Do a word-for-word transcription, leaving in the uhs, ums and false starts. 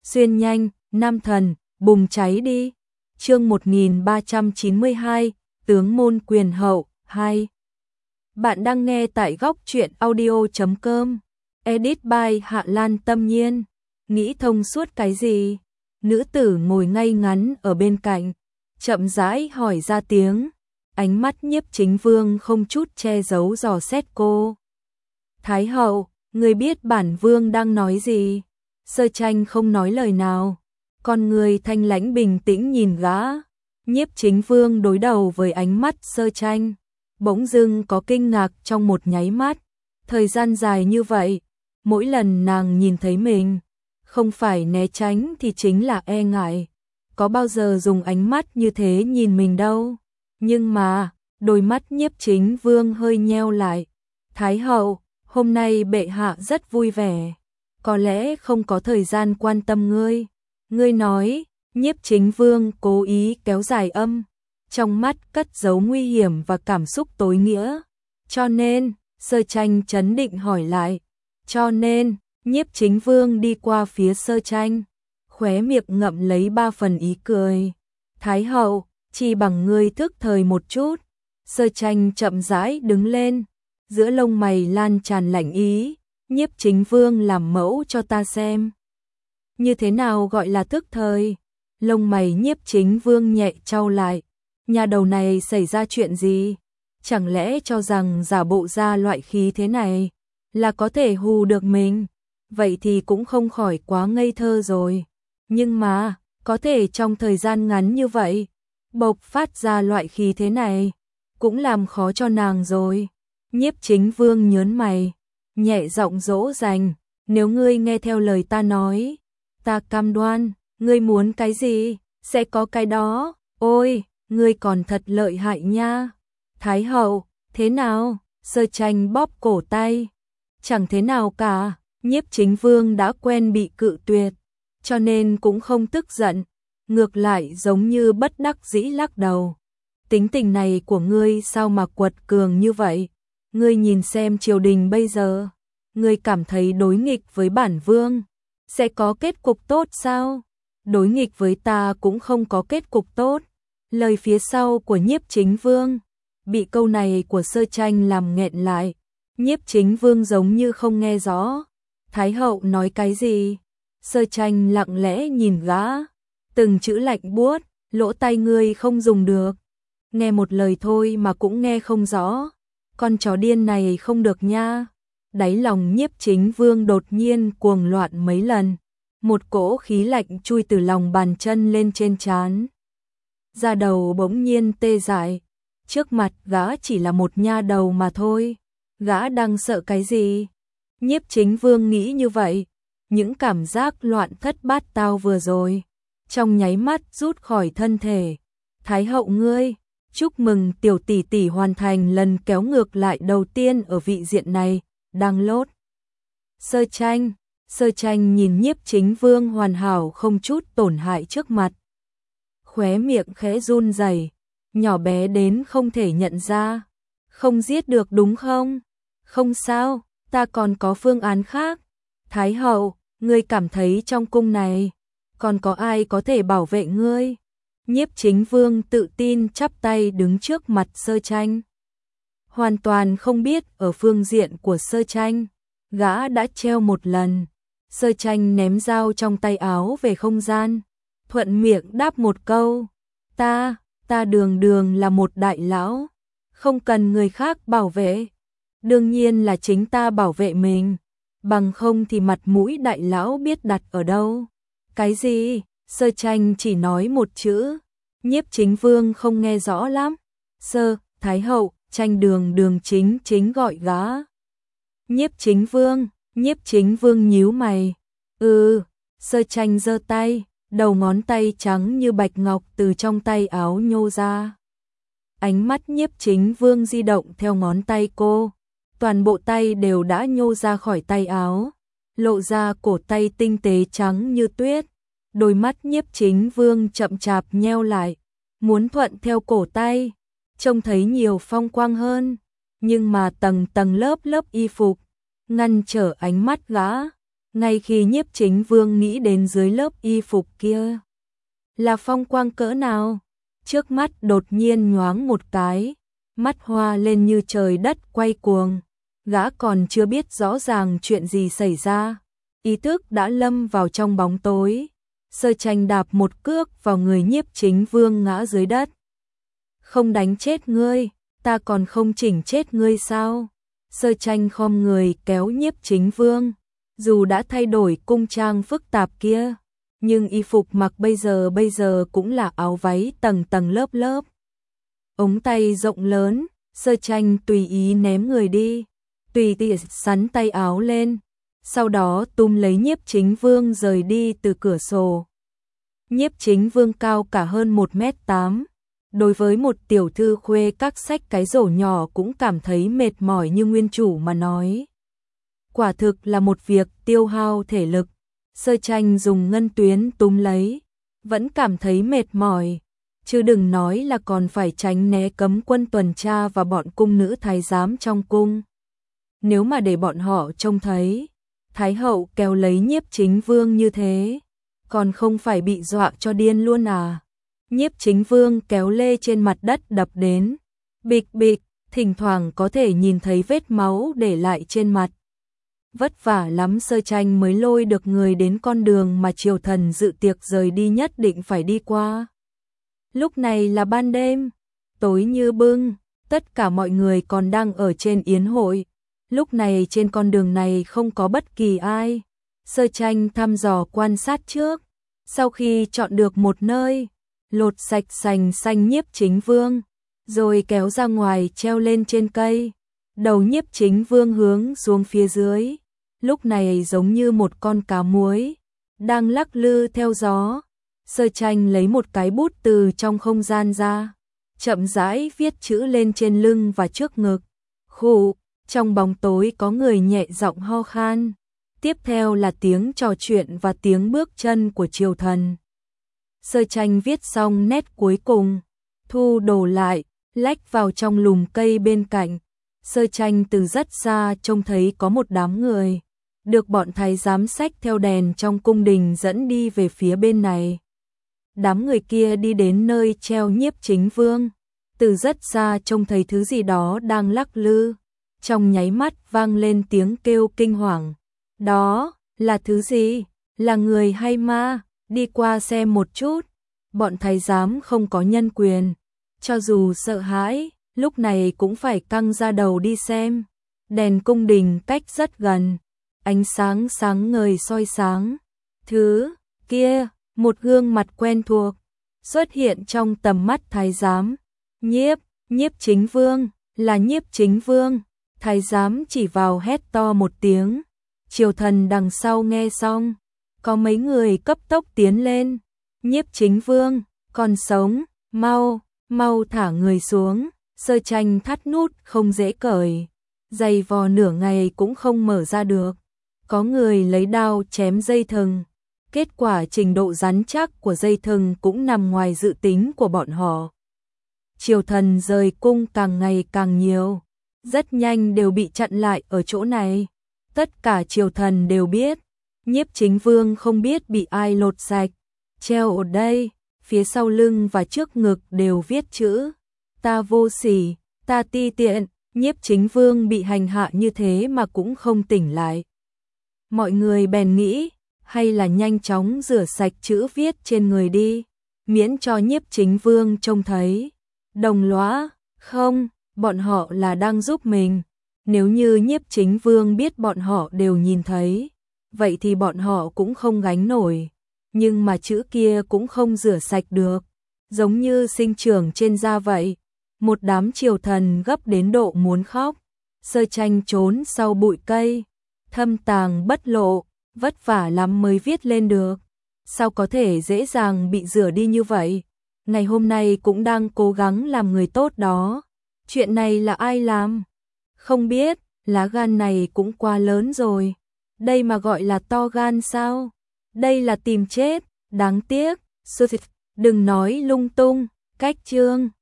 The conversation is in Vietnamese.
xuyên nhanh, nam thần, bùng cháy đi. Chương một nghìn ba trăm chín mươi hai, tướng môn quyền hậu, hai. Bạn đang nghe tại góc truyện audio chấm com. Edit by Hạ Lan Tâm Nhiên. Nghĩ thông suốt cái gì? Nữ tử ngồi ngay ngắn ở bên cạnh, chậm rãi hỏi ra tiếng. Ánh mắt Nhiếp Chính Vương không chút che giấu dò xét cô. Thái hậu, người biết bản vương đang nói gì? Sơ Tranh không nói lời nào, con người thanh lãnh bình tĩnh nhìn gã. Nhiếp Chính Vương đối đầu với ánh mắt Sơ Tranh, bỗng dưng có kinh ngạc trong một nháy mắt. Thời gian dài như vậy, mỗi lần nàng nhìn thấy mình, không phải né tránh thì chính là e ngại. Có bao giờ dùng ánh mắt như thế nhìn mình đâu. Nhưng mà, đôi mắt Nhiếp Chính Vương hơi nheo lại. Thái hậu, hôm nay bệ hạ rất vui vẻ, có lẽ không có thời gian quan tâm ngươi. Ngươi nói, Nhiếp Chính Vương cố ý kéo dài âm, trong mắt cất giấu nguy hiểm và cảm xúc tối nghĩa. Cho nên, Sơ Tranh trấn định hỏi lại. Cho nên, Nhiếp Chính Vương đi qua phía Sơ Tranh, khóe miệng ngậm lấy ba phần ý cười. Thái hậu, chỉ bằng ngươi thức thời một chút. Sơ Tranh chậm rãi đứng lên, giữa lông mày lan tràn lạnh ý. Nhiếp Chính Vương làm mẫu cho ta xem. Như thế nào gọi là thức thời? Lông mày Nhiếp Chính Vương nhẹ chau lại. Nhà đầu này xảy ra chuyện gì? Chẳng lẽ cho rằng giả bộ ra loại khí thế này là có thể hù được mình? Vậy thì cũng không khỏi quá ngây thơ rồi. Nhưng mà, có thể trong thời gian ngắn như vậy, bộc phát ra loại khí thế này, cũng làm khó cho nàng rồi. Nhiếp Chính Vương nhớn mày, nhẹ giọng dỗ dành. Nếu ngươi nghe theo lời ta nói, ta cam đoan, ngươi muốn cái gì, sẽ có cái đó. Ôi, ngươi còn thật lợi hại nha. Thái hậu, thế nào? Sơ Tranh bóp cổ tay. Chẳng thế nào cả, Nhiếp Chính Vương đã quen bị cự tuyệt, cho nên cũng không tức giận, ngược lại giống như bất đắc dĩ lắc đầu. Tính tình này của ngươi sao mà quật cường như vậy? Ngươi nhìn xem triều đình bây giờ, ngươi cảm thấy đối nghịch với bản vương sẽ có kết cục tốt sao? Đối nghịch với ta cũng không có kết cục tốt. Lời phía sau của Nhiếp Chính Vương bị câu này của Sơ Tranh làm nghẹn lại. Nhiếp Chính Vương giống như không nghe rõ. Thái hậu nói cái gì? Sơ Tranh lặng lẽ nhìn gã, từng chữ lạnh buốt. Lỗ tai ngươi không dùng được, nghe một lời thôi mà cũng nghe không rõ. Con chó điên này không được nha. Đáy lòng Nhiếp Chính Vương đột nhiên cuồng loạn mấy lần, một cỗ khí lạnh chui từ lòng bàn chân lên trên trán. Da đầu bỗng nhiên tê dại. Trước mặt gã chỉ là một nha đầu mà thôi, gã đang sợ cái gì? Nhiếp Chính Vương nghĩ như vậy, những cảm giác loạn thất bát tao vừa rồi trong nháy mắt rút khỏi thân thể. Thái hậu ngươi, chúc mừng tiểu tỷ tỷ hoàn thành lần kéo ngược lại đầu tiên ở vị diện này, đang lốt. Sơ Tranh, Sơ Tranh nhìn Nhiếp Chính Vương hoàn hảo không chút tổn hại trước mặt, khóe miệng khẽ run rẩy, nhỏ bé đến không thể nhận ra. Không giết được đúng không? Không sao, ta còn có phương án khác. Thái hậu, ngươi cảm thấy trong cung này còn có ai có thể bảo vệ ngươi? Nhiếp Chính Vương tự tin chắp tay đứng trước mặt Sơ Tranh. Hoàn toàn không biết ở phương diện của Sơ Tranh, gã đã treo một lần. Sơ Tranh ném dao trong tay áo về không gian, thuận miệng đáp một câu. Ta, ta đường đường là một đại lão, không cần người khác bảo vệ. Đương nhiên là chính ta bảo vệ mình, bằng không thì mặt mũi đại lão biết đặt ở đâu. Cái gì? Sơ Tranh chỉ nói một chữ. Nhiếp Chính Vương không nghe rõ lắm. Sơ, Thái hậu, Tranh đường đường chính chính gọi gã. Nhiếp Chính Vương, Nhiếp Chính Vương nhíu mày. Ừ, Sơ Tranh giơ tay, đầu ngón tay trắng như bạch ngọc từ trong tay áo nhô ra. Ánh mắt Nhiếp Chính Vương di động theo ngón tay cô, toàn bộ tay đều đã nhô ra khỏi tay áo, lộ ra cổ tay tinh tế trắng như tuyết. Đôi mắt Nhiếp Chính Vương chậm chạp nheo lại, muốn thuận theo cổ tay, trông thấy nhiều phong quang hơn, nhưng mà tầng tầng lớp lớp y phục ngăn trở ánh mắt gã. Ngay khi Nhiếp Chính Vương nghĩ đến dưới lớp y phục kia là phong quang cỡ nào, trước mắt đột nhiên nhoáng một cái, mắt hoa lên như trời đất quay cuồng, gã còn chưa biết rõ ràng chuyện gì xảy ra, ý thức đã lâm vào trong bóng tối. Sơ Tranh đạp một cước vào người Nhiếp Chính Vương ngã dưới đất. Không đánh chết ngươi, ta còn không chỉnh chết ngươi sao? Sơ Tranh khom người kéo Nhiếp Chính Vương, dù đã thay đổi cung trang phức tạp kia, nhưng y phục mặc bây giờ bây giờ cũng là áo váy tầng tầng lớp lớp. Ống tay rộng lớn, Sơ Tranh tùy ý ném người đi, tùy tiện sắn tay áo lên, sau đó túm lấy Nhiếp Chính Vương rời đi từ cửa sổ. Nhiếp Chính Vương cao cả hơn một mét tám, đối với một tiểu thư khuê các sách cái rổ nhỏ cũng cảm thấy mệt mỏi như nguyên chủ mà nói. Quả thực là một việc tiêu hao thể lực. Sơ Tranh dùng ngân tuyến túm lấy, vẫn cảm thấy mệt mỏi, chứ đừng nói là còn phải tránh né cấm quân tuần tra và bọn cung nữ thái giám trong cung. Nếu mà để bọn họ trông thấy Thái hậu kéo lấy Nhiếp Chính Vương như thế, còn không phải bị dọa cho điên luôn à? Nhiếp Chính Vương kéo lê trên mặt đất đập đến, bịch bịch, thỉnh thoảng có thể nhìn thấy vết máu để lại trên mặt. Vất vả lắm Sơ Tranh mới lôi được người đến con đường mà triều thần dự tiệc rời đi nhất định phải đi qua. Lúc này là ban đêm, tối như bưng, tất cả mọi người còn đang ở trên yến hội. Lúc này trên con đường này không có bất kỳ ai. Sơ Tranh thăm dò quan sát trước, sau khi chọn được một nơi, lột sạch sành xanh Nhiếp Chính Vương, rồi kéo ra ngoài treo lên trên cây. Đầu Nhiếp Chính Vương hướng xuống phía dưới, lúc này giống như một con cá muối, đang lắc lư theo gió. Sơ Tranh lấy một cái bút từ trong không gian ra, chậm rãi viết chữ lên trên lưng và trước ngực. Khụ, trong bóng tối có người nhẹ giọng ho khan. Tiếp theo là tiếng trò chuyện và tiếng bước chân của triều thần. Sơ Tranh viết xong nét cuối cùng, thu đồ lại, lách vào trong lùm cây bên cạnh. Sơ Tranh từ rất xa trông thấy có một đám người, được bọn thái giám xách theo đèn trong cung đình dẫn đi về phía bên này. Đám người kia đi đến nơi treo Nhiếp Chính Vương, từ rất xa trông thấy thứ gì đó đang lắc lư, trong nháy mắt vang lên tiếng kêu kinh hoàng. Đó là thứ gì? Là người hay ma? Đi qua xem một chút. Bọn thái giám không có nhân quyền, cho dù sợ hãi, lúc này cũng phải căng ra đầu đi xem. Đèn cung đình cách rất gần, ánh sáng sáng ngời soi sáng. Thứ kia, một gương mặt quen thuộc, xuất hiện trong tầm mắt thái giám. Nhiếp, Nhiếp Chính Vương, là Nhiếp Chính Vương. Thái giám chỉ vào hét to một tiếng. Triều thần đằng sau nghe xong, có mấy người cấp tốc tiến lên. Nhiếp Chính Vương, còn sống, mau, mau thả người xuống. Sơ Tranh thắt nút không dễ cởi, giày vò nửa ngày cũng không mở ra được. Có người lấy đao chém dây thừng, kết quả trình độ rắn chắc của dây thừng cũng nằm ngoài dự tính của bọn họ. Triều thần rời cung càng ngày càng nhiều, rất nhanh đều bị chặn lại ở chỗ này. Tất cả triều thần đều biết, Nhiếp Chính Vương không biết bị ai lột sạch, treo ở đây, phía sau lưng và trước ngực đều viết chữ. Ta vô sỉ, ta ti tiện. Nhiếp Chính Vương bị hành hạ như thế mà cũng không tỉnh lại. Mọi người bèn nghĩ, hay là nhanh chóng rửa sạch chữ viết trên người đi, miễn cho Nhiếp Chính Vương trông thấy. Đồng lõa, không, bọn họ là đang giúp mình. Nếu như Nhiếp Chính Vương biết bọn họ đều nhìn thấy, vậy thì bọn họ cũng không gánh nổi. Nhưng mà chữ kia cũng không rửa sạch được, giống như sinh trưởng trên da vậy. Một đám triều thần gấp đến độ muốn khóc. Sơ Tranh trốn sau bụi cây, thâm tàng bất lộ, vất vả lắm mới viết lên được. Sao có thể dễ dàng bị rửa đi như vậy? Ngày hôm nay cũng đang cố gắng làm người tốt đó. Chuyện này là ai làm? Không biết, lá gan này cũng quá lớn rồi. Đây mà gọi là to gan sao? Đây là tìm chết, đáng tiếc. Đừng nói lung tung, cách chương.